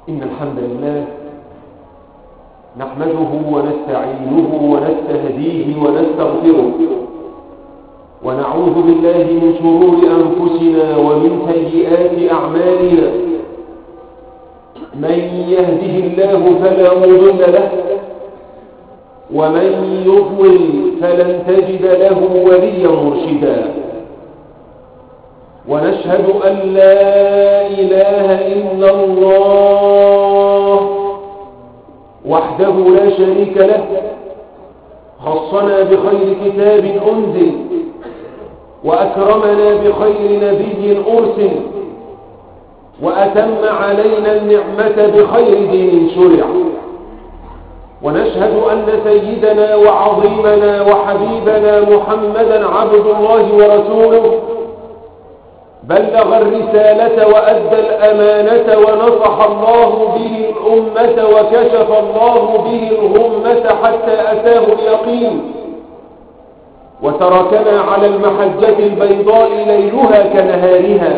إن الحمد لله نحمده ونستعينه ونستهديه ونستغفره ونعوذ بالله من شرور أنفسنا ومن سيئات أعمالنا. من يهده الله فلا مضل له ومن يضلل فلن تجد له وليا مرشدا. ونشهد أن لا إله إلا الله وحده لا شريك له، خصنا بخير كتاب أنزل وأكرمنا بخير نبي أرسل وأتم علينا النعمة بخير دين شرع. ونشهد أن سيدنا وعظيمنا وحبيبنا محمدا عبد الله ورسوله، بلغ الرسالة وأدى الأمانة ونصح الله به الأمة وكشف الله به الغمة حتى أتاه اليقين، وتركنا على المحجة البيضاء ليلها كنهارها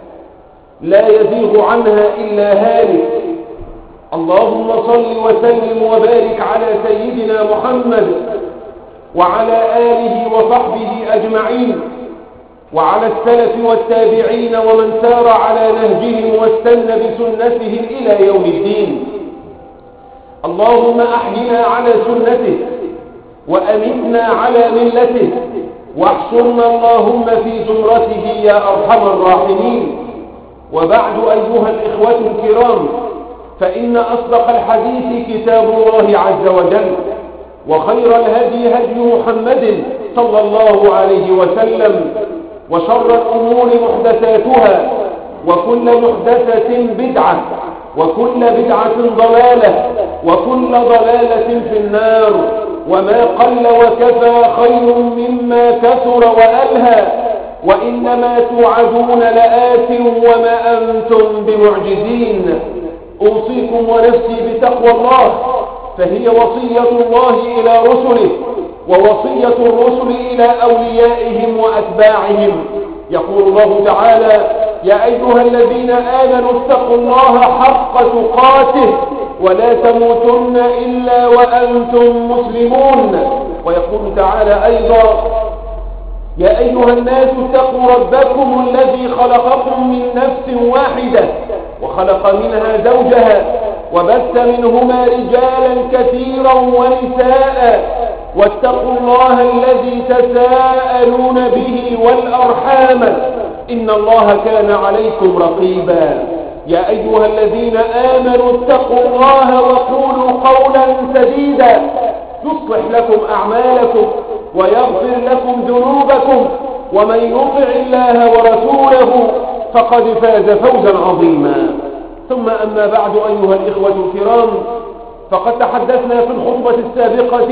لا يزيغ عنها إلا هالك. اللهم صل وسلم وبارك على سيدنا محمد وعلى آله وصحبه أجمعين، وعلى السلف والتابعين ومن سار على نهجهم واستنى بسنتهم إلى يوم الدين. اللهم أحينا على سنته وأمتنا على ملته، واحشرنا اللهم في زمرته يا أرحم الراحمين. وبعد أيها الإخوة الكرام، فإن أصدق الحديث كتاب الله عز وجل، وخير الهدي هدي محمد صلى الله عليه وسلم، وشر الأمور محدثاتها، وكل محدثة بدعة، وكل بدعة ضلالة، وكل ضلالة في النار. وما قل وكفى خير مما كثر وألهى، وإنما توعدون لآت وما أنتم بمعجزين. أوصيكم ونفسي بتقوى الله، فهي وصية الله إلى رسله ووصية الرسل إلى أوليائهم وأتباعهم. يقول الله تعالى: يا أيها الذين آمنوا اتقوا الله حق تقاته ولا تموتن إلا وأنتم مسلمون. ويقول تعالى أيضا: يا أيها الناس اتقوا ربكم الذي خلقكم من نفس واحدة وخلق منها زوجها وبث منهما رجالا كثيرا ونساء، واتقوا الله الذي تساءلون به والأرحام إن الله كان عليكم رقيبا. يا أيها الذين آمنوا اتقوا الله وقولوا قولا سديدا يصلح لكم أعمالكم ويغفر لكم ذنوبكم، ومن يطع الله ورسوله فقد فاز فوزا عظيما. ثم أما بعد أيها الإخوة الكرام، فقد تحدثنا في الخطبة السابقة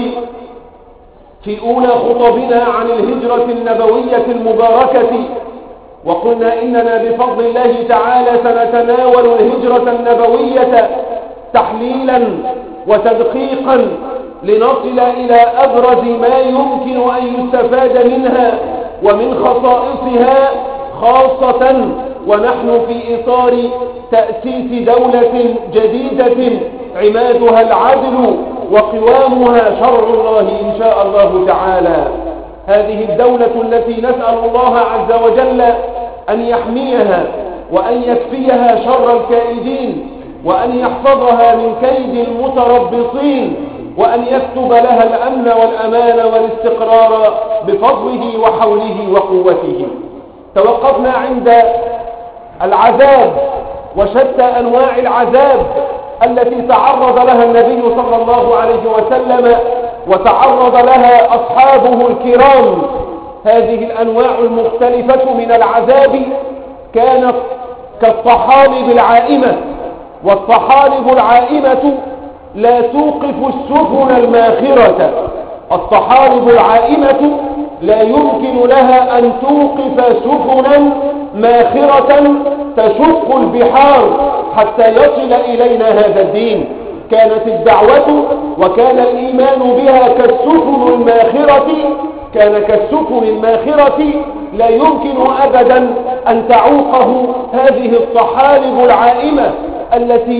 في أولى خطبنا عن الهجرة النبوية المباركة، وقلنا إننا بفضل الله تعالى سنتناول الهجرة النبوية تحليلا وتدقيقا لنصل إلى أبرز ما يمكن أن يستفاد منها ومن خصائصها، خاصة ونحن في إطار تأسيس دولة جديدة عمادها العدل وقوامها شرع الله إن شاء الله تعالى. هذه الدولة التي نسأل الله عز وجل أن يحميها وأن يكفيها شر الكائدين، وأن يحفظها من كيد المتربصين، وأن يكتب لها الأمن والأمان والاستقرار بفضله وحوله وقوته. توقفنا عند العذاب وشتى أنواع العذاب التي تعرض لها النبي صلى الله عليه وسلم وتعرض لها أصحابه الكرام. هذه الأنواع المختلفة من العذاب كانت كالطحالب العائمة، والطحالب العائمة لا توقف السفن الماخرة. الطحالب العائمة لا يمكن لها أن توقف سفنا ماخرة تشق البحار حتى يصل إلينا هذا الدين. كانت الدعوة وكان الإيمان بها كالسفن الماخرة، لا يمكن أبدا أن تعوقه هذه الطحالب العائمة التي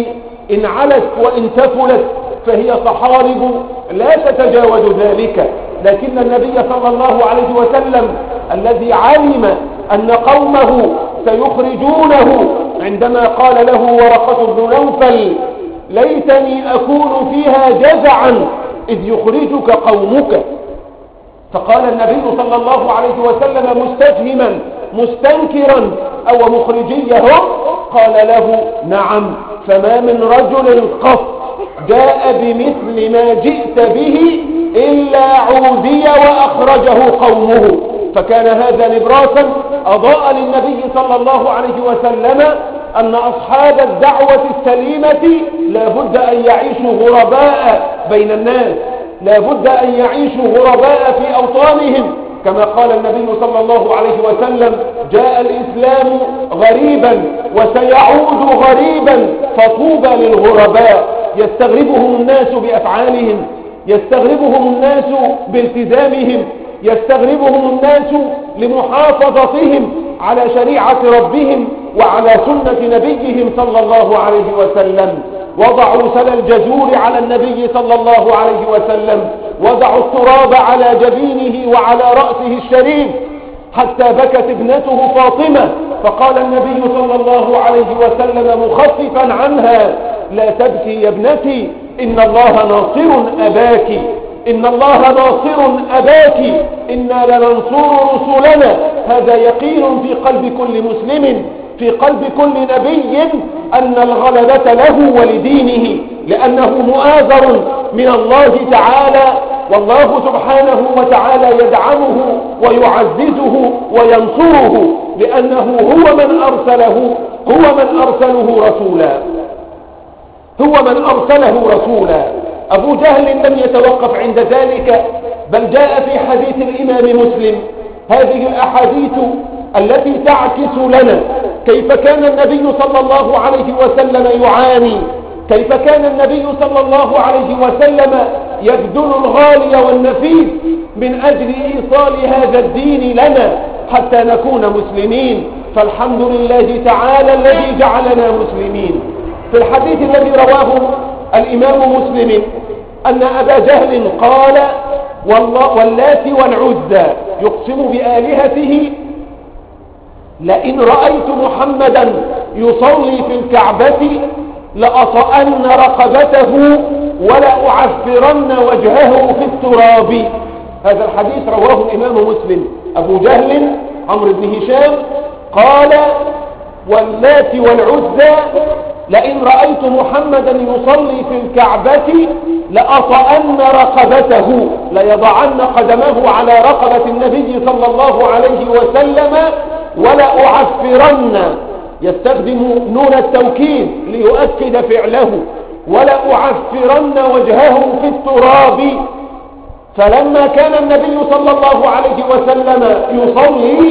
إن علت وإن تفلت فهي تحارب لا تتجاوز ذلك. لكن النبي صلى الله عليه وسلم الذي علم أن قومه سيخرجونه عندما قال له ورقة بن نوفل ليتني أكون فيها جزعا إذ يخرجك قومك، فقال النبي صلى الله عليه وسلم مستفهما مستنكرا أو مخرجيهم؟ قال له نعم، فما من رجل قط جاء بمثل ما جئت به إلا عودي وأخرجه قومه. فكان هذا نبراسا أضاء للنبي صلى الله عليه وسلم أن أصحاب الدعوة السليمة لا بد أن يعيشوا غرباء بين الناس، لا بد أن يعيشوا غرباء في أوطانهم، كما قال النبي صلى الله عليه وسلم جاء الإسلام غريبا وسيعود غريبا فطوبى للغرباء، يستغربهم الناس بأفعالهم، يستغربهم الناس بالتزامهم، يستغربهم الناس لمحافظتهم على شريعة ربهم وعلى سنة نبيهم صلى الله عليه وسلم. وضعوا سل الجزور على النبي صلى الله عليه وسلم، وضعوا التراب على جبينه وعلى رأسه الشريف، حتى بكت ابنته فاطمة، فقال النبي صلى الله عليه وسلم مخففا عنها لا تبكي يا ابنتي، إن الله ناصر أباك، إن الله ناصر أباك، إنا لننصر رسلنا. هذا يقين في قلب كل مسلم، في قلب كل نبي، أن الغلبة له ولدينه، لأنه مؤازر من الله تعالى، والله سبحانه وتعالى يدعمه ويعززه وينصره، لأنه هو من أرسله رسولا، هو من أرسله رسولا. أبو جهل لم يتوقف عند ذلك، بل جاء في حديث الإمام مسلم هذه الأحاديث التي تعكس لنا كيف كان النبي صلى الله عليه وسلم يعاني، كيف كان النبي صلى الله عليه وسلم يبذل الغالي والنفيس من أجل إيصال هذا الدين لنا حتى نكون مسلمين. فالحمد لله تعالى الذي جعلنا مسلمين. في الحديث الذي رواه الإمام مسلم أن أبا جهل قال واللات والعزى يقسم بآلهته لئن رأيت محمدا يصلي في الكعبة لأطأن رقبته ولأعفرن وجهه في التراب. هذا الحديث رواه الإمام مسلم. أبو جهل عمرو بن هشام قال واللات والعزى لئن رأيت محمدا يصلي في الكعبة لأطأن رقبته، ليضعن قدمه على رقبة النبي صلى الله عليه وسلم ولأعفرن، يستخدم نون التوكيد ليؤكد فعله، ولأعفرن وجهه في التراب. فلما كان النبي صلى الله عليه وسلم يصلي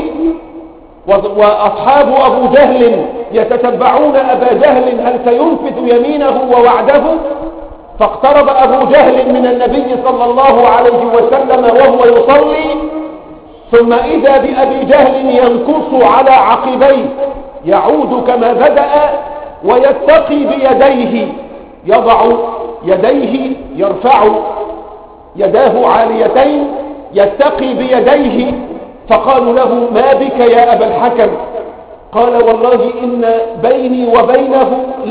وأصحاب أبو جهل يتتبعون أبا جهل هل سينفذ يمينه ووعده، فاقترب أبو جهل من النبي صلى الله عليه وسلم وهو يصلي، ثم إذا بأبي جهل ينكص على عقبيه يعود كما بدأ ويتقي بيديه، يضع يديه، يرفع يداه عاليتين يتقي بيديه. فقالوا له ما بك يا أبا الحكم؟ قال والله إن بيني وبينه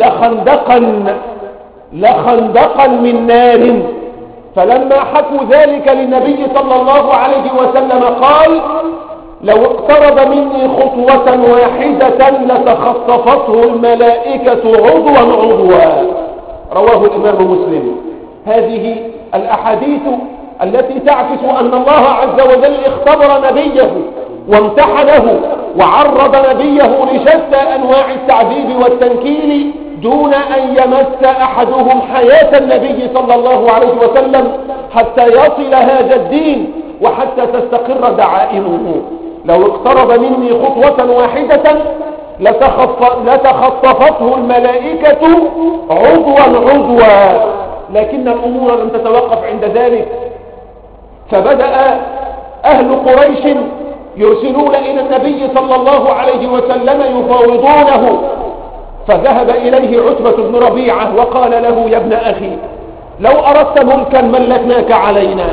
لخندقا من نار. فلما حكوا ذلك للنبي صلى الله عليه وسلم قال لو اقترب مني خطوة واحدة لتخطفته الملائكة عضوا. رواه الإمام مسلم. هذه الأحاديث التي تعكس أن الله عز وجل اختبر نبيه وامتحنه وعرض نبيه لشتى أنواع التعذيب والتنكيل دون أن يمس أحدهم حياة النبي صلى الله عليه وسلم حتى يصل هذا الدين وحتى تستقر دعائمه. لو اقترب مني خطوة واحدة لتخطفته الملائكة عضوا. لكن الأمور لم تتوقف عند ذلك، فبدأ أهل قريش يرسلون إلى النبي صلى الله عليه وسلم يفاوضونه، فذهب إليه عتبة بن ربيعة وقال له: يا ابن أخي، لو أردت ملكا ملكناك علينا،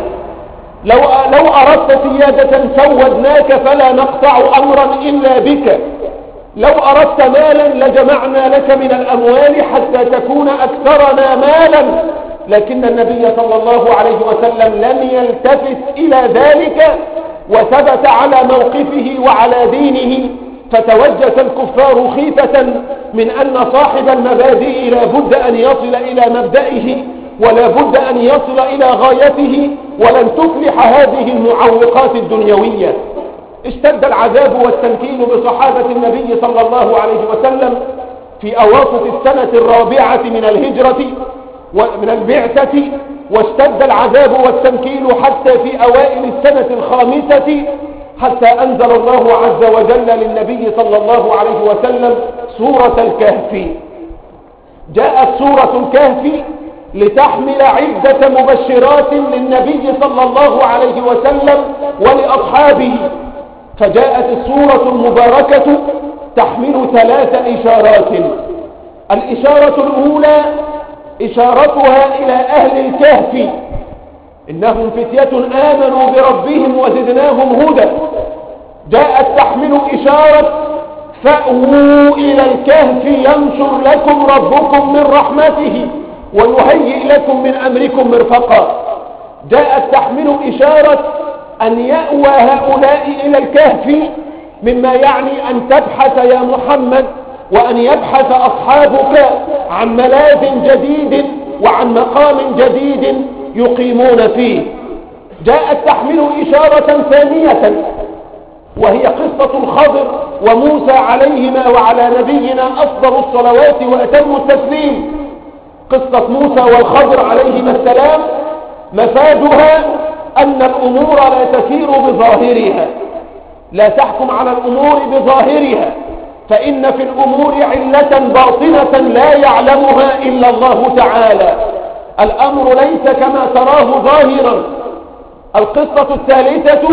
لو أردت سيادة سودناك فلا نقطع أمرا إلا بك، لو أردت مالا لجمعنا لك من الأموال حتى تكون أكثرنا مالا. لكن النبي صلى الله عليه وسلم لم يلتفت إلى ذلك وثبت على موقفه وعلى دينه، فتوجس الكفار خيفة من أن صاحب المبادئ لا بد أن يصل إلى مبدئه ولا بد أن يصل إلى غايته، ولن تفلح هذه المعوقات الدنيوية. اشتد العذاب والتنكيل بصحابة النبي صلى الله عليه وسلم في أواسط السنة الرابعة من الهجرة ومن البعثة، واشتد العذاب والتنكيل حتى في أوائل السنة الخامسة، حتى أنزل الله عز وجل للنبي صلى الله عليه وسلم سورة الكهف. جاءت سورة الكهف لتحمل عدة مبشرات للنبي صلى الله عليه وسلم ولأصحابه. فجاءت السورة المباركة تحمل 3 إشارات. الإشارة الأولى إشارتها إلى أهل الكهف: إنهم فتية آمنوا بربهم وزدناهم هدى. جاءت تحمل إشارة: فأووا إلى الكهف ينشر لكم ربكم من رحمته ويهيئ لكم من أمركم مرفقا. جاءت تحمل إشارة أن يأوى هؤلاء إلى الكهف، مما يعني أن تبحث يا محمد وأن يبحث أصحابك عن ملاذ جديد وعن مقام جديد يقيمون فيه. جاءت تحمل إشارة ثانية وهي قصة الخضر وموسى عليهما وعلى نبينا أفضل الصلوات وأتم التسليم. قصة موسى والخضر عليهما السلام مفادها أن الأمور لا تسير بظاهرها، لا تحكم على الأمور بظاهرها، فإن في الأمور علة باطنة لا يعلمها إلا الله تعالى. الأمر ليس كما تراه ظاهرا. القصة الثالثة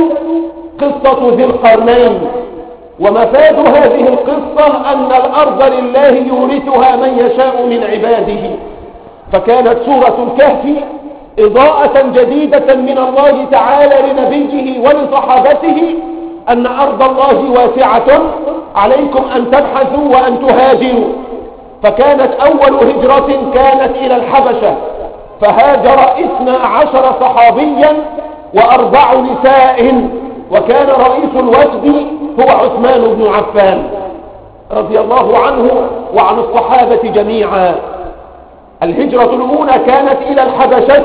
قصة ذي القرنين، ومفاد هذه القصة أن الأرض لله يورثها من يشاء من عباده. فكانت سورة الكهف إضاءة جديدة من الله تعالى لنبيه ولصحابته أن أرض الله واسعة، عليكم أن تبحثوا وأن تهاجروا. فكانت أول هجرة كانت إلى الحبشة، فهاجر 12 صحابيا و4 نساء، وكان رئيس الوفد هو عثمان بن عفان رضي الله عنه وعن الصحابة جميعا. الهجرة الأولى كانت إلى الحبشة،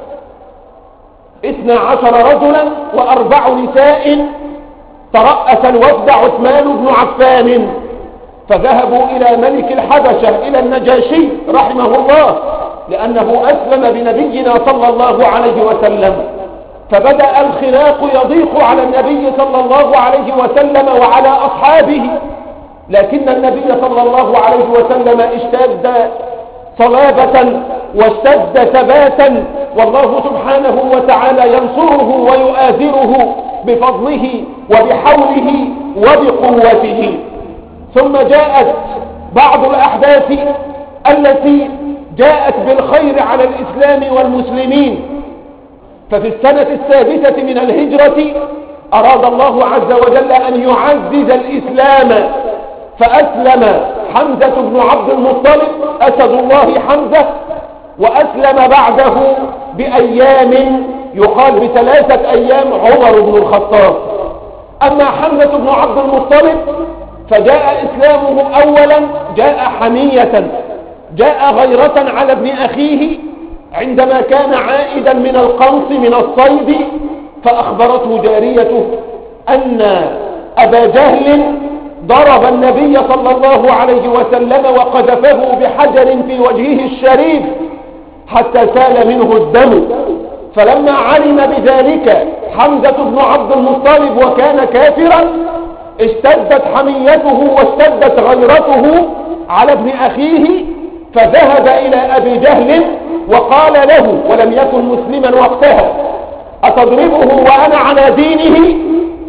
12 رجلا و4 نساء. ترأس الوفد عثمان بن عفان، فذهبوا إلى ملك الحبشة إلى النجاشي رحمه الله، لأنه أسلم بنبينا صلى الله عليه وسلم. فبدأ الخلاق يضيق على النبي صلى الله عليه وسلم وعلى أصحابه، لكن النبي صلى الله عليه وسلم اشتد صلابة واشتد ثباتا، والله سبحانه وتعالى ينصره ويؤازره بفضله وبحوله وبقوته. ثم جاءت بعض الأحداث التي جاءت بالخير على الإسلام والمسلمين. ففي السنة السادسة من الهجرة أراد الله عز وجل أن يعزز الإسلام، فأسلم حمزة بن عبد المطلب أسد الله حمزة، وأسلم بعده بأيام يقال ب3 أيام عمر بن الخطاب. أما حمزة بن عبد المطلب فجاء إسلامه أولا جاء حمية، جاء غيرة على ابن أخيه عندما كان عائدا من القنص من الصيد، فأخبرته جاريته أن أبا جهل ضرب النبي صلى الله عليه وسلم وقذفه بحجر في وجهه الشريف حتى سال منه الدم. فلما علم بذلك حمزة بن عبد المطلب وكان كافرا، اشتدت حميته واشتدت غيرته على ابن أخيه، فذهب إلى أبي جهل وقال له، ولم يكن مسلما وقتها: أتضربه وأنا على دينه؟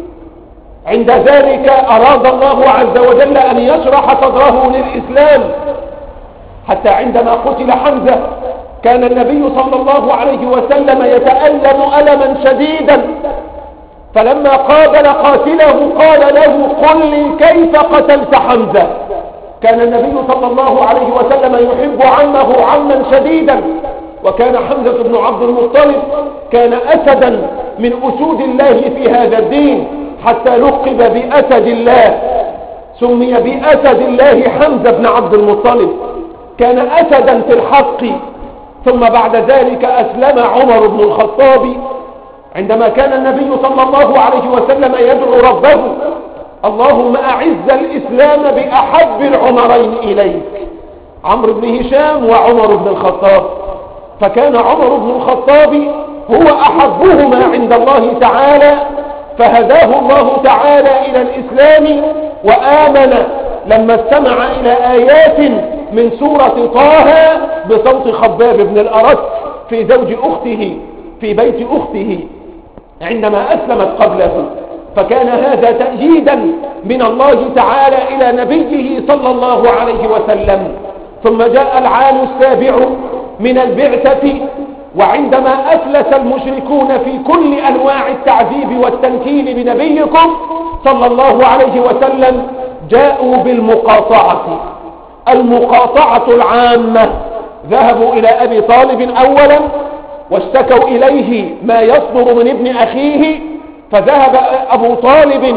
عند ذلك أراد الله عز وجل أن يشرح صدره للإسلام، حتى عندما قتل حمزة كان النبي صلى الله عليه وسلم يتألم ألما شديدا، فلما قابل قاتله قال له قل لي كيف قتلت حمزة. كان النبي صلى الله عليه وسلم يحب عمه عما شديدا، وكان حمزة بن عبد المطلب كان أسدا من أسود الله في هذا الدين، حتى لقب بأسد الله، سمي بأسد الله حمزة بن عبد المطلب، كان أسدا في الحق. ثم بعد ذلك أسلم عمر بن الخطاب عندما كان النبي صلى الله عليه وسلم يدعو ربه اللهم أعز الإسلام بأحب العمرين إليك، عمرو بن هشام وعمر بن الخطاب، فكان عمر بن الخطاب هو أحبهما عند الله تعالى، فهداه الله تعالى إلى الإسلام وآمن لما استمع إلى آيات من سورة طه بصوت خباب بن الأرت في زوج أخته في بيت أخته عندما أسلمت قبله، فكان هذا تأييدا من الله تعالى إلى نبيه صلى الله عليه وسلم. ثم جاء العام السابع من البعثة، وعندما أفلس المشركون في كل أنواع التعذيب والتنكيل بنبيكم صلى الله عليه وسلم جاءوا بالمقاطعة، المقاطعة العامة. ذهبوا إلى أبي طالب أولا واشتكوا إليه ما يصدر من ابن أخيه، فذهب أبو طالب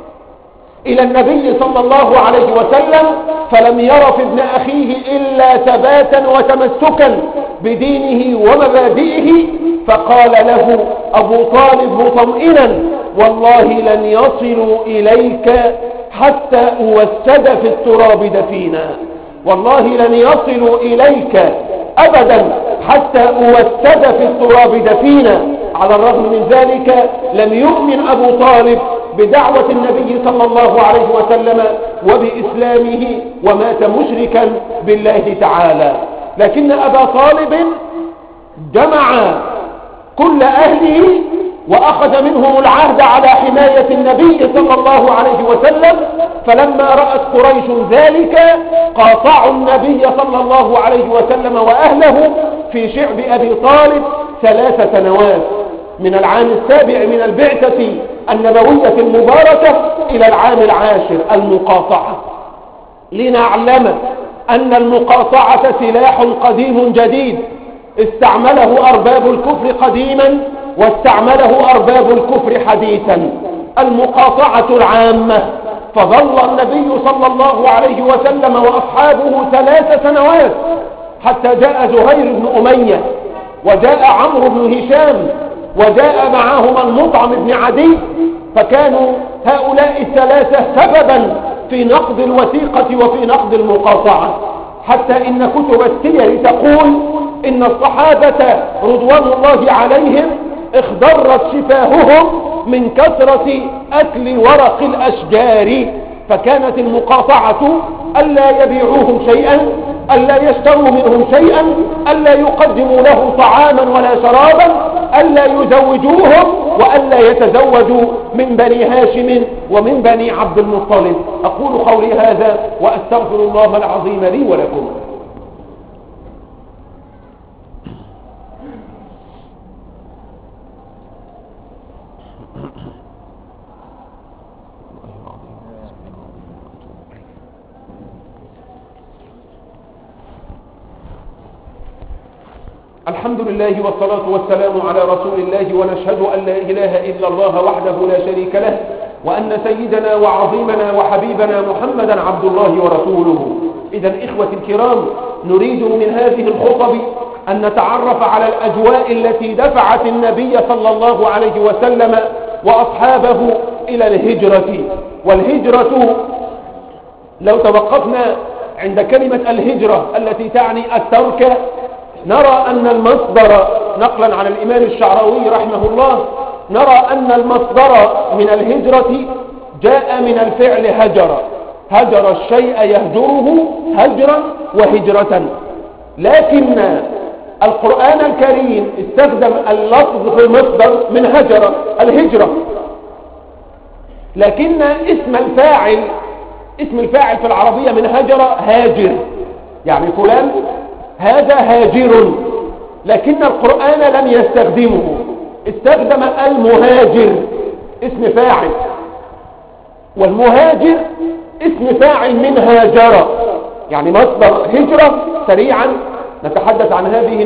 إلى النبي صلى الله عليه وسلم فلم ير في ابن أخيه إلا ثباتا وتمسكا بدينه ومبادئه، فقال له أبو طالب مطمئنا والله لن يصلوا إليك حتى أوسد في التراب دفينا، والله لن يصلوا إليك أبدا حتى أوسد في التراب دفينا. على الرغم من ذلك لم يؤمن أبو طالب بدعوة النبي صلى الله عليه وسلم وبإسلامه ومات مشركا بالله تعالى. لكن أبا طالب جمع كل أهله وأخذ منهم العهد على حماية النبي صلى الله عليه وسلم، فلما رأت قريش ذلك قاطعوا النبي صلى الله عليه وسلم وأهله في شعب أبي طالب 3 سنوات، من العام السابع من البعثة النبوية المباركة إلى العام العاشر. المقاطعة لنعلم أن المقاطعة سلاح قديم جديد استعمله أرباب الكفر قديما واستعمله أرباب الكفر حديثا. المقاطعة العامة، فظل النبي صلى الله عليه وسلم وأصحابه 3 سنوات حتى جاء زهير بن أمية وجاء عمرو بن هشام وجاء معهما المطعم بن عدي، فكانوا هؤلاء 3 سببا في نقض الوثيقة وفي نقض المقاطعة، حتى إن كتب السير تقول إن الصحابة رضوان الله عليهم اخضرت شفاههم من كثرة أكل ورق الأشجار، فكانت المقاطعة ألا يبيعوهم شيئا، ألا يشتروا منهم شيئا، ألا يقدموا له طعاما ولا شرابا، ألا يزوجوهم، وألا يتزوجوا من بني هاشم ومن بني عبد المطلب. أقول قولي هذا وأستغفر الله العظيم لي ولكم. الحمد لله والصلاة والسلام على رسول الله، ونشهد أن لا إله إلا الله وحده لا شريك له، وأن سيدنا وعظيمنا وحبيبنا محمدا عبد الله ورسوله. إذا إخوة الكرام، نريد من هذه الخطب أن نتعرف على الأجواء التي دفعت النبي صلى الله عليه وسلم وأصحابه إلى الهجرة. والهجرة لو توقفنا عند كلمة الهجرة التي تعني الترك، نرى أن المصدر نقلا عن الإمام الشعراوي رحمه الله، نرى أن المصدر من الهجرة جاء من الفعل هجر، هجر الشيء يهجره هجرا وهجرة، لكن القرآن الكريم استخدم اللفظ في المصدر من هجر الهجرة، لكن اسم الفاعل في العربية من هجر هاجر، يعني فلان هذا هاجر، لكن القرآن لم يستخدمه، استخدم المهاجر اسم فاعل، والمهاجر اسم فاعل من هاجر، يعني مصدر هجرة. سريعا نتحدث عن هذه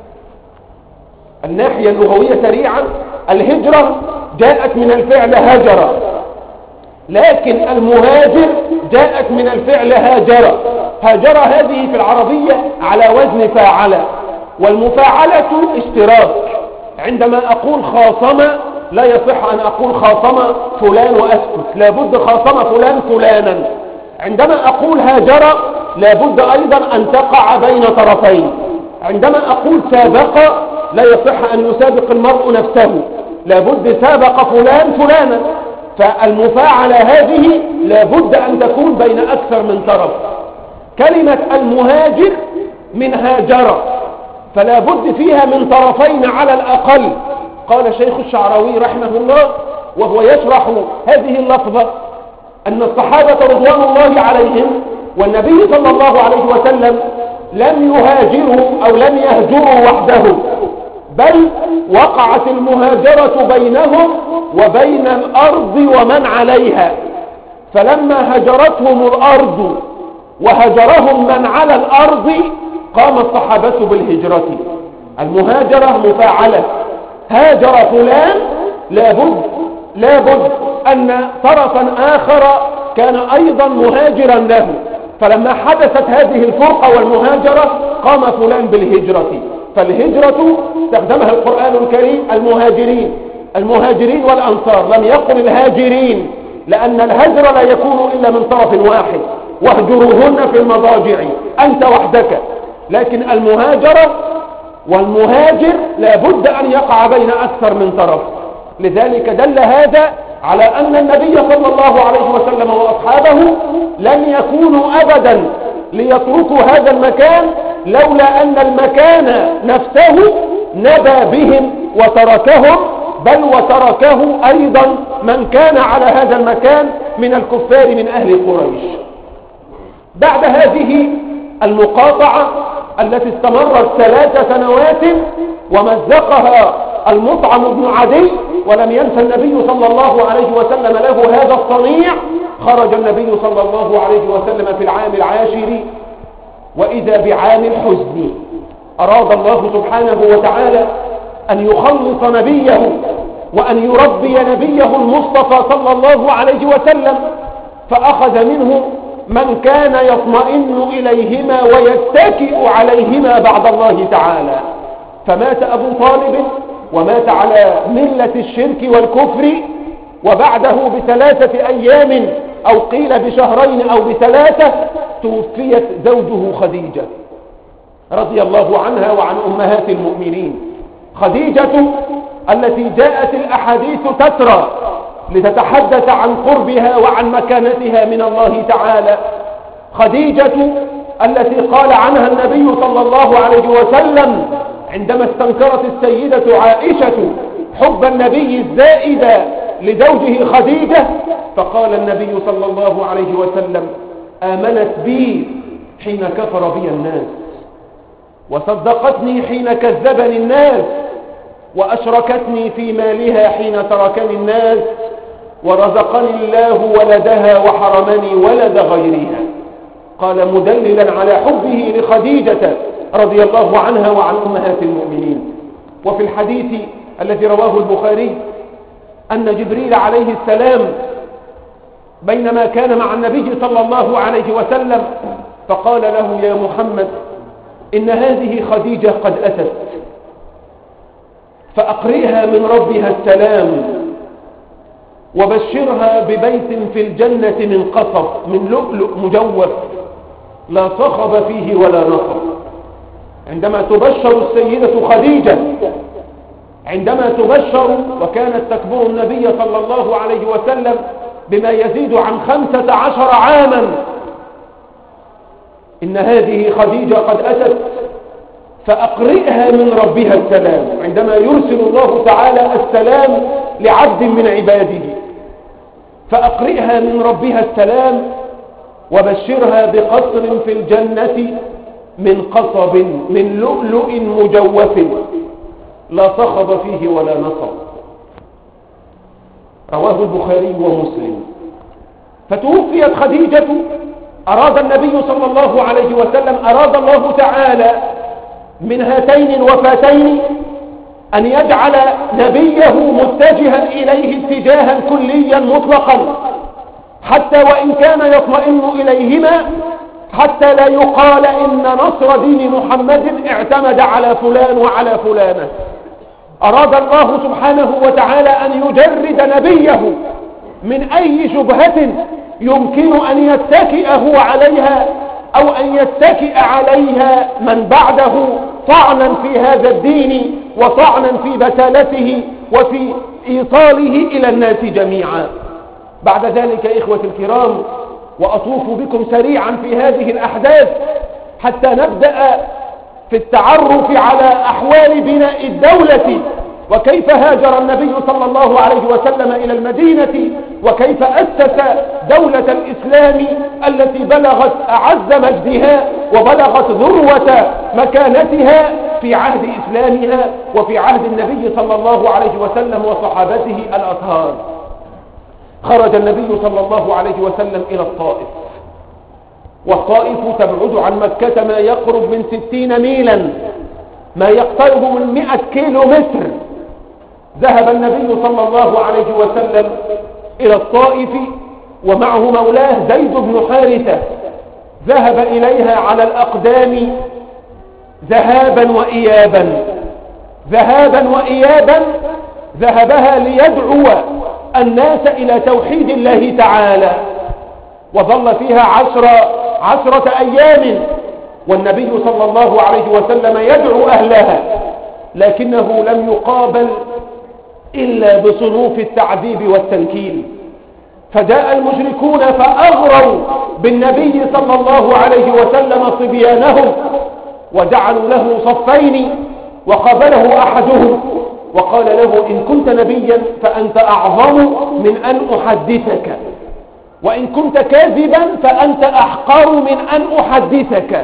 الناحية اللغوية سريعا. الهجرة جاءت من الفعل هجر، لكن المهاجر جاءت من الفعل هاجر. هاجر هذه في العربية على وزن فاعل، والمفاعلة اشتراك. عندما أقول خاصم لا يصح أن أقول خاصم فلان وأسكت، لابد خاصم فلان فلانا. عندما أقول هاجر لابد أيضا أن تقع بين طرفين. عندما أقول سابق لا يصح أن يسابق المرء نفسه، لابد سابق فلان فلانا. فالمفاعلة هذه لابد أن تكون بين أكثر من طرف. كلمة المهاجر من هاجر، فلا بد فيها من طرفين على الأقل. قال شيخ الشعراوي رحمه الله وهو يشرح هذه اللفظة أن الصحابة رضوان الله عليهم والنبي صلى الله عليه وسلم لم يهاجروا أو لم يهجروا وحدهم، بل وقعت المهاجرة بينهم وبين الأرض ومن عليها. فلما هجرتهم الأرض وهجرهم من على الأرض قام الصحابة بالهجرة. المهاجرة مفاعلة، هاجر فلان لابد أن طرفا آخر كان أيضا مهاجرا له. فلما حدثت هذه الفرقة والمهاجرة قام فلان بالهجرة. فالهجرة استخدمها القرآن الكريم المهاجرين والأنصار، لم يقل الهاجرين، لأن الهجر لا يكون إلا من طرف واحد، واهجروهن في المضاجع أنت وحدك. لكن المهاجرة والمهاجر لابد أن يقع بين أكثر من طرف. لذلك دل هذا على أن النبي صلى الله عليه وسلم وأصحابه لن يكونوا أبدا ليتركوا هذا المكان لولا أن المكان نفسه نبى بهم وتركهم، بل وتركه أيضا من كان على هذا المكان من الكفار من أهل قريش. بعد هذه المقاطعة التي استمرت 3 سنوات ومزقها المطعم بن عدي ولم ينسى النبي صلى الله عليه وسلم له هذا الصنيع، خرج النبي صلى الله عليه وسلم في العام 10 وإذا بعام الحزن. أراد الله سبحانه وتعالى أن يخلص نبيه وأن يربي نبيه المصطفى صلى الله عليه وسلم، فأخذ منه من كان يطمئن إليهما ويتكئ عليهما بعد الله تعالى. فمات أبو طالب ومات على ملة الشرك والكفر، وبعده ب3 أيام أو قيل ب2 أو ب3 توفيت زوجه خديجة رضي الله عنها وعن أمهات المؤمنين. خديجة التي جاءت الأحاديث تترى لتتحدث عن قربها وعن مكانتها من الله تعالى. خديجة التي قال عنها النبي صلى الله عليه وسلم عندما استنكرت السيدة عائشة حب النبي الزائد لزوجه خديجة، فقال النبي صلى الله عليه وسلم: آمنت بي حين كفر بي الناس، وصدقتني حين كذبني الناس، وأشركتني في مالها حين تركني الناس، ورزقني الله ولدها وحرمني ولد غيرها. قال مدللا على حبه لخديجة رضي الله عنها وعن أمهات المؤمنين. وفي الحديث الذي رواه البخاري أن جبريل عليه السلام بينما كان مع النبي صلى الله عليه وسلم فقال له: يا محمد، إن هذه خديجة قد أتت، فأقرئها من ربها السلام، وبشرها ببيت في الجنة من قصب من لؤلؤ مجوف لا صخب فيه ولا نصب. عندما تبشر السيدة خديجة، عندما تبشر وكانت تكبر النبي صلى الله عليه وسلم بما يزيد عن 15 عاما، إن هذه خديجة قد أتت فأقرئها من ربها السلام. عندما يرسل الله تعالى السلام لعبد من عباده، فأقرئها من ربها السلام وبشرها بقصر في الجنة من قصب من لؤلؤ مجوف لا صخب فيه ولا نصب. رواه البخاري ومسلم. فتوفيت خديجة، أراد النبي صلى الله عليه وسلم، أراد الله تعالى من هاتين الوفاتين أن يجعل نبيه متجها إليه اتجاها كليا مطلقا، حتى وإن كان يطمئن إليهما، حتى لا يقال إن نصر دين محمد اعتمد على فلان وعلى فلانة. أراد الله سبحانه وتعالى أن يجرد نبيه من أي شبهة يمكن أن يتكئه عليها أو أن يتكئ عليها من بعده طعنا في هذا الدين وطعنا في بسالته وفي إيصاله إلى الناس جميعا. بعد ذلك إخوة الكرام، وأطوف بكم سريعا في هذه الأحداث حتى نبدأ في التعرف على أحوال بناء الدولة، وكيف هاجر النبي صلى الله عليه وسلم إلى المدينة، وكيف أسس دولة الإسلام التي بلغت أعز مجدها وبلغت ذروة مكانتها في عهد إسلامها وفي عهد النبي صلى الله عليه وسلم وصحابته الأطهار. خرج النبي صلى الله عليه وسلم إلى الطائف، والطائف تبعد عن مكة ما يقرب من 60 ميلا، ما يقترب من 100 كيلو متر. ذهب النبي صلى الله عليه وسلم إلى الطائف ومعه مولاه زيد بن حارثة، ذهب إليها على الأقدام ذهابا وإيابا، ذهابا وإيابا، ذهبها ليدعو الناس إلى توحيد الله تعالى، وظل فيها 10 أيام والنبي صلى الله عليه وسلم يدعو أهلها، لكنه لم يقابل إلا بصنوف التعذيب والتنكيل. فجاء المشركون فأغروا بالنبي صلى الله عليه وسلم صبيانهم، وجعلوا له صفين، وقابله أحدهم وقال له: إن كنت نبيا فأنت أعظم من أن أحدثك، وإن كنت كاذبا فأنت أحقر من أن أحدثك.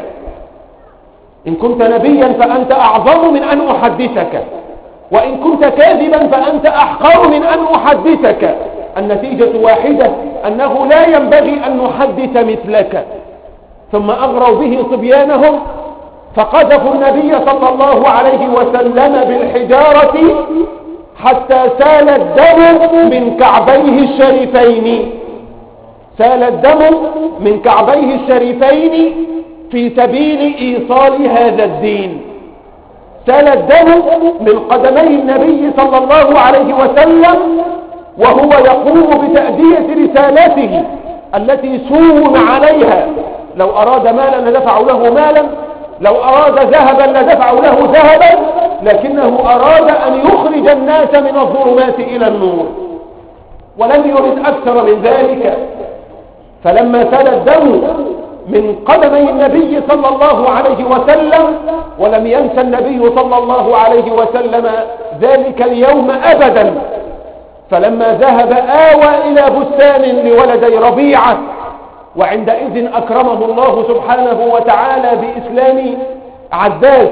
إن كنت نبيا فأنت أعظم من أن أحدثك، وإن كنت كاذبا فأنت أحقر من أن أحدثك. النتيجة واحدة، أنه لا ينبغي أن نحدث مثلك. ثم أغروا به صبيانهم فقذفوا النبي صلى الله عليه وسلم بالحجارة حتى سال الدم من كعبيه الشريفين، سال الدم من كعبيه الشريفين في سبيل إيصال هذا الدين. سال الدم من قدمي النبي صلى الله عليه وسلم وهو يقوم بتأدية رسالته التي سوم عليها. لو أراد مالا لدفعوا له مالا، لو أراد ذهبا لدفعوا له ذهبا، لكنه أراد أن يخرج الناس من الظلمات إلى النور، ولم يرد أكثر من ذلك. فلما سال الدم من قدمي النبي صلى الله عليه وسلم، ولم ينسى النبي صلى الله عليه وسلم ذلك اليوم أبدا، فلما ذهب آوى إلى بستان لولدي ربيعة، وعندئذ أكرمه الله سبحانه وتعالى بإسلام عداس.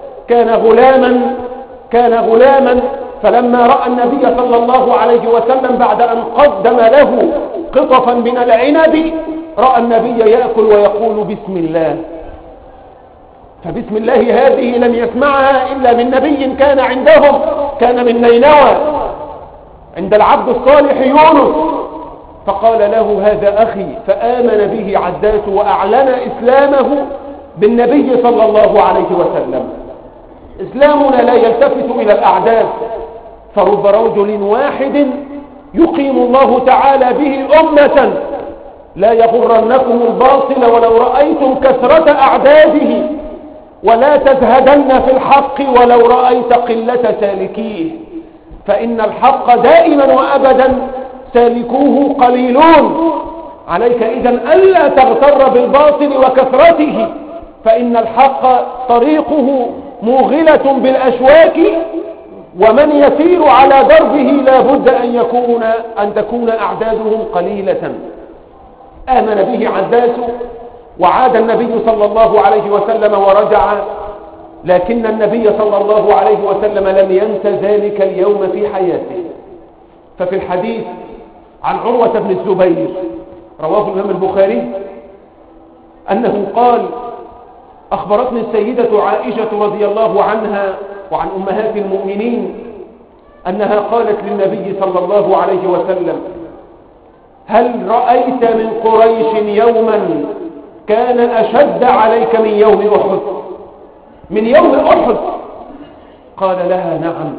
كان غلاما فلما رأى النبي صلى الله عليه وسلم بعد أن قدم له قطفا من العنب، رأى النبي يأكل ويقول بسم الله. فبسم الله هذه لم يسمعها إلا من نبي كان عندهم، كان من نينوى عند العبد الصالح يونس، فقال له: هذا أخي. فآمن به عداس وأعلن إسلامه بالنبي صلى الله عليه وسلم. إسلامنا لا يلتفت إلى الأعداد، فرب رجل واحد يقيم الله تعالى به أمة. لا يغرنكم الباطل ولو رأيتم كثرة أعداده، ولا تزهدن في الحق ولو رأيت قلة سالكيه، فإن الحق دائما وأبدا سالكوه قليلون. عليك إذن ألا تغتر بالباطل وكثرته، فإن الحق طريقه موغلة بالأشواك، ومن يسير على دربه لا بد أن تكون أعدادهم قليلة. آمن به عداس وعاد النبي صلى الله عليه وسلم ورجع، لكن النبي صلى الله عليه وسلم لم ينس ذلك اليوم في حياته. ففي الحديث عن عروة بن الزبير رواه الإمام البخاري أنه قال: أخبرتني السيدة عائشة رضي الله عنها وعن أمهات المؤمنين أنها قالت للنبي صلى الله عليه وسلم: هل رأيت من قريش يوما كان أشد عليك من يوم أحد؟ من يوم أحد؟ قال لها: نعم.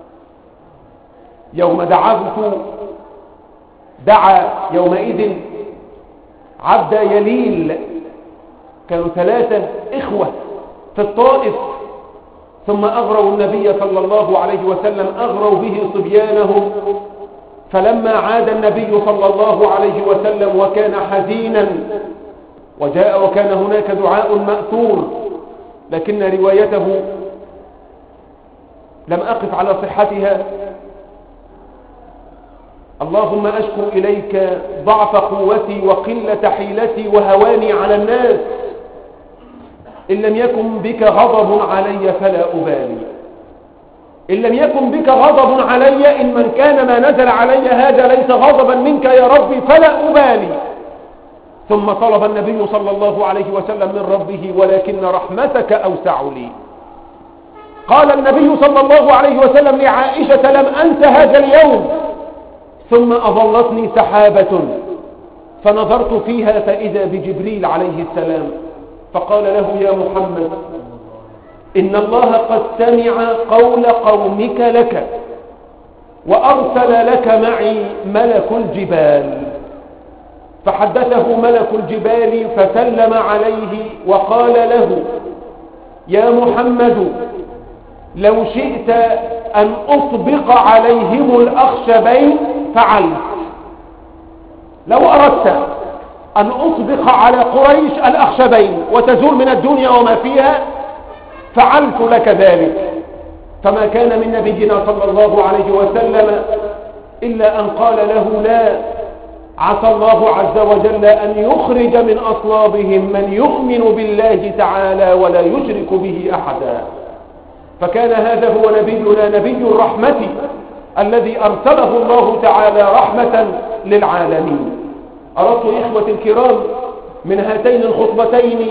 يوم دعا يومئذ عبد يليل، كانوا 3 إخوة في الطائف، ثم أغروا النبي صلى الله عليه وسلم، أغروا به صبيانهم، فلما عاد النبي صلى الله عليه وسلم وكان حزينا وجاء وكان هناك دعاء مأثور، لكن روايته لم أقف على صحتها: اللهم أشكو إليك ضعف قوتي وقلة حيلتي وهواني على الناس، إن لم يكن بك غضب علي فلا أبالي، إن لم يكن بك غضب علي، إن من كان ما نزل علي هذا ليس غضبا منك يا ربي فلا أبالي. ثم طلب النبي صلى الله عليه وسلم من ربه: ولكن رحمتك أوسع لي. قال النبي صلى الله عليه وسلم لعائشة: لم أنس هذا اليوم. ثم أظلتني سحابة فنظرت فيها فإذا بجبريل عليه السلام، فقال له: يا محمد، إن الله قد سمع قول قومك لك وأرسل لك معي ملك الجبال. فحدثه ملك الجبال فسلم عليه وقال له: يا محمد، لو شئت أن أطبق عليهم الأخشبين فعلت. لو أردت أن أطبق على قريش الأخشبين وتزول من الدنيا وما فيها فعلت لك ذلك. فما كان من نبينا صلى الله عليه وسلم إلا أن قال له: لا، عسى الله عز وجل أن يخرج من أصلابهم من يؤمن بالله تعالى ولا يشرك به أحدا. فكان هذا هو نبينا، نبي الرحمة الذي أرسله الله تعالى رحمة للعالمين. أردت إخوة الكرام من هاتين الخطبتين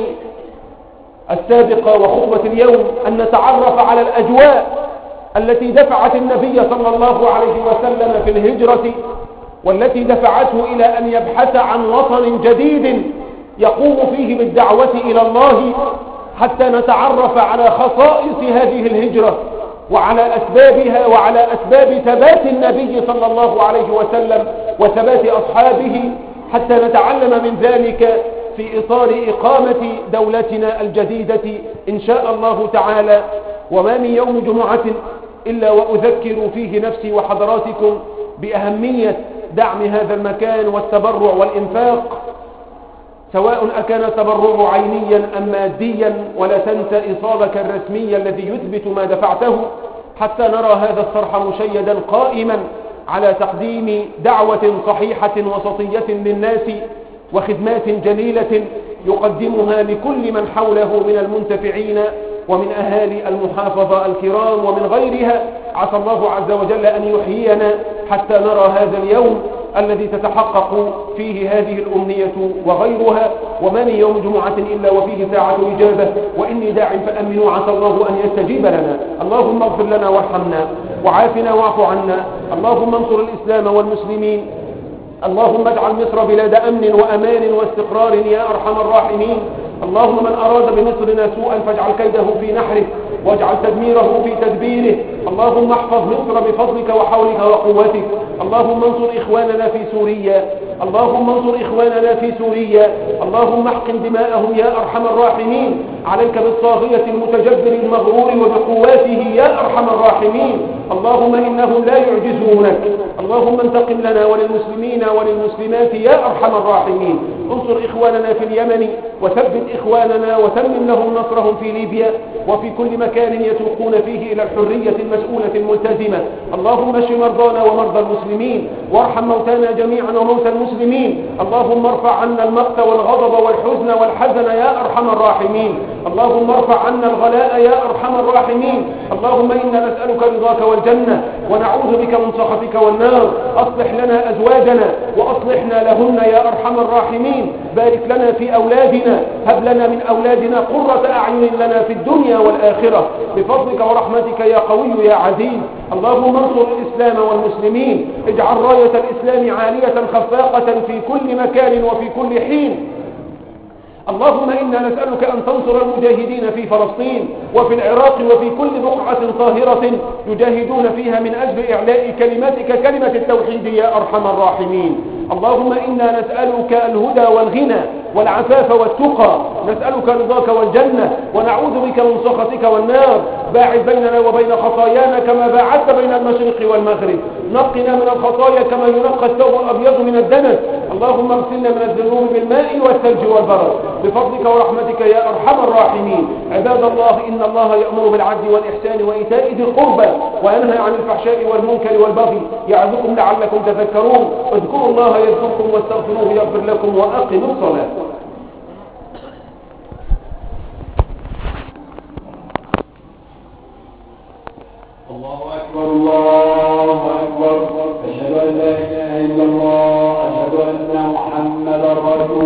السابقة وخطبة اليوم أن نتعرف على الأجواء التي دفعت النبي صلى الله عليه وسلم في الهجرة، والتي دفعته إلى أن يبحث عن وطن جديد يقوم فيه بالدعوة إلى الله، حتى نتعرف على خصائص هذه الهجرة وعلى أسبابها وعلى أسباب ثبات النبي صلى الله عليه وسلم وثبات أصحابه، حتى نتعلم من ذلك في إطار إقامة دولتنا الجديدة إن شاء الله تعالى. وما من يوم جمعة إلا وأذكر فيه نفسي وحضراتكم بأهمية دعم هذا المكان والتبرع والإنفاق، سواء أكان تبرع عينيا أم ماديا، ولا تنسى إيصالك الرسمي الذي يثبت ما دفعته، حتى نرى هذا الصرح مشيدا قائما على تقديم دعوة صحيحة وسطية للناس وخدمات جليلة يقدمها لكل من حوله من المنتفعين ومن أهالي المحافظة الكرام ومن غيرها. عسى الله عز وجل أن يحيينا حتى نرى هذا اليوم الذي تتحقق فيه هذه الأمنية وغيرها. وما من يوم جمعة إلا وفيه ساعة إجابة، وإني داع فأمنوا عسى الله أن يستجيب لنا. اللهم اغفر لنا وارحمنا وعافنا واعف عنا. اللهم انصر الإسلام والمسلمين. اللهم اجعل مصر بلاد أمن وأمان واستقرار يا أرحم الراحمين. اللهم من أراد بمصرنا سوءا فاجعل كيده في نحره واجعل تدميره في تدبيره. اللهم احفظ مصر بفضلك وحولك وقوتك. اللهم انصر إخواننا في سوريا. اللهم انصر إخواننا في سوريا. اللهم احقن دماءهم يا أرحم الراحمين. عليك بالطاغية المتجبر المغرور وبقواته يا أرحم الراحمين. اللهم إنهم لا يعجزونك. اللهم انتقم لنا وللمسلمين وللمسلمات يا أرحم الراحمين. انصر إخواننا في اليمن وثبت إخواننا وتمم لهم نصرهم في ليبيا وفي كل مكان يتوقون فيه إلى الحرية المسؤولة الملتزمة. اللهم اشف مرضانا ومرضى المسلمين وارحم موتانا جميعا وموتى المسلمين. اللهم ارفع عنا المقت والغضب والحزن والحزن يا أرحم الراحمين. اللهم ارفع عنا الغلاء يا أرحم الراحمين. اللهم إنا نسألك رضاك والجنة ونعوذ بك من سخطك والنار. أصلح لنا أزواجنا وأصلحنا لهن يا أرحم الراحمين. بارك لنا في أولادنا. هب لنا من أولادنا قرة أعين لنا في الدنيا والآخرة بفضلك ورحمتك يا قوي يا عزيز. اللهم انصر الإسلام والمسلمين. اجعل راية الإسلام عالية خفاقة في كل مكان وفي كل حين. اللهم إنا نسألك أن تنصر المجاهدين في فلسطين وفي العراق وفي كل بقعة طاهرة يجاهدون فيها من أجل إعلاء كلمتك كلمة التوحيد يا أرحم الراحمين. اللهم إنا نسألك الهدى والغنى والعفاف والتقى. نسألك رضاك والجنة ونعوذ بك من سخطك والنار. باعد بيننا وبين خطايانا كما باعدت بين المشرق والمغرب. نقنا من الخطايا كما ينقى الثوب الأبيض من الدنس. اللهم اغسلنا من الذنوب بالماء والثلج والبرد بفضلك ورحمتك يا أرحم الراحمين. عباد الله إن الله يأمر بالعدل والإحسان وإيتاء ذي القربى وينهى عن الفحشاء والمنكر والبغي يعظكم لعلكم تذكرون. اذكروا الله يذكركم واستغفروه يغفر لكم وأقيموا الصلاة. الله أكبر الله أكبر. أشهد أن لا إله إلا الله.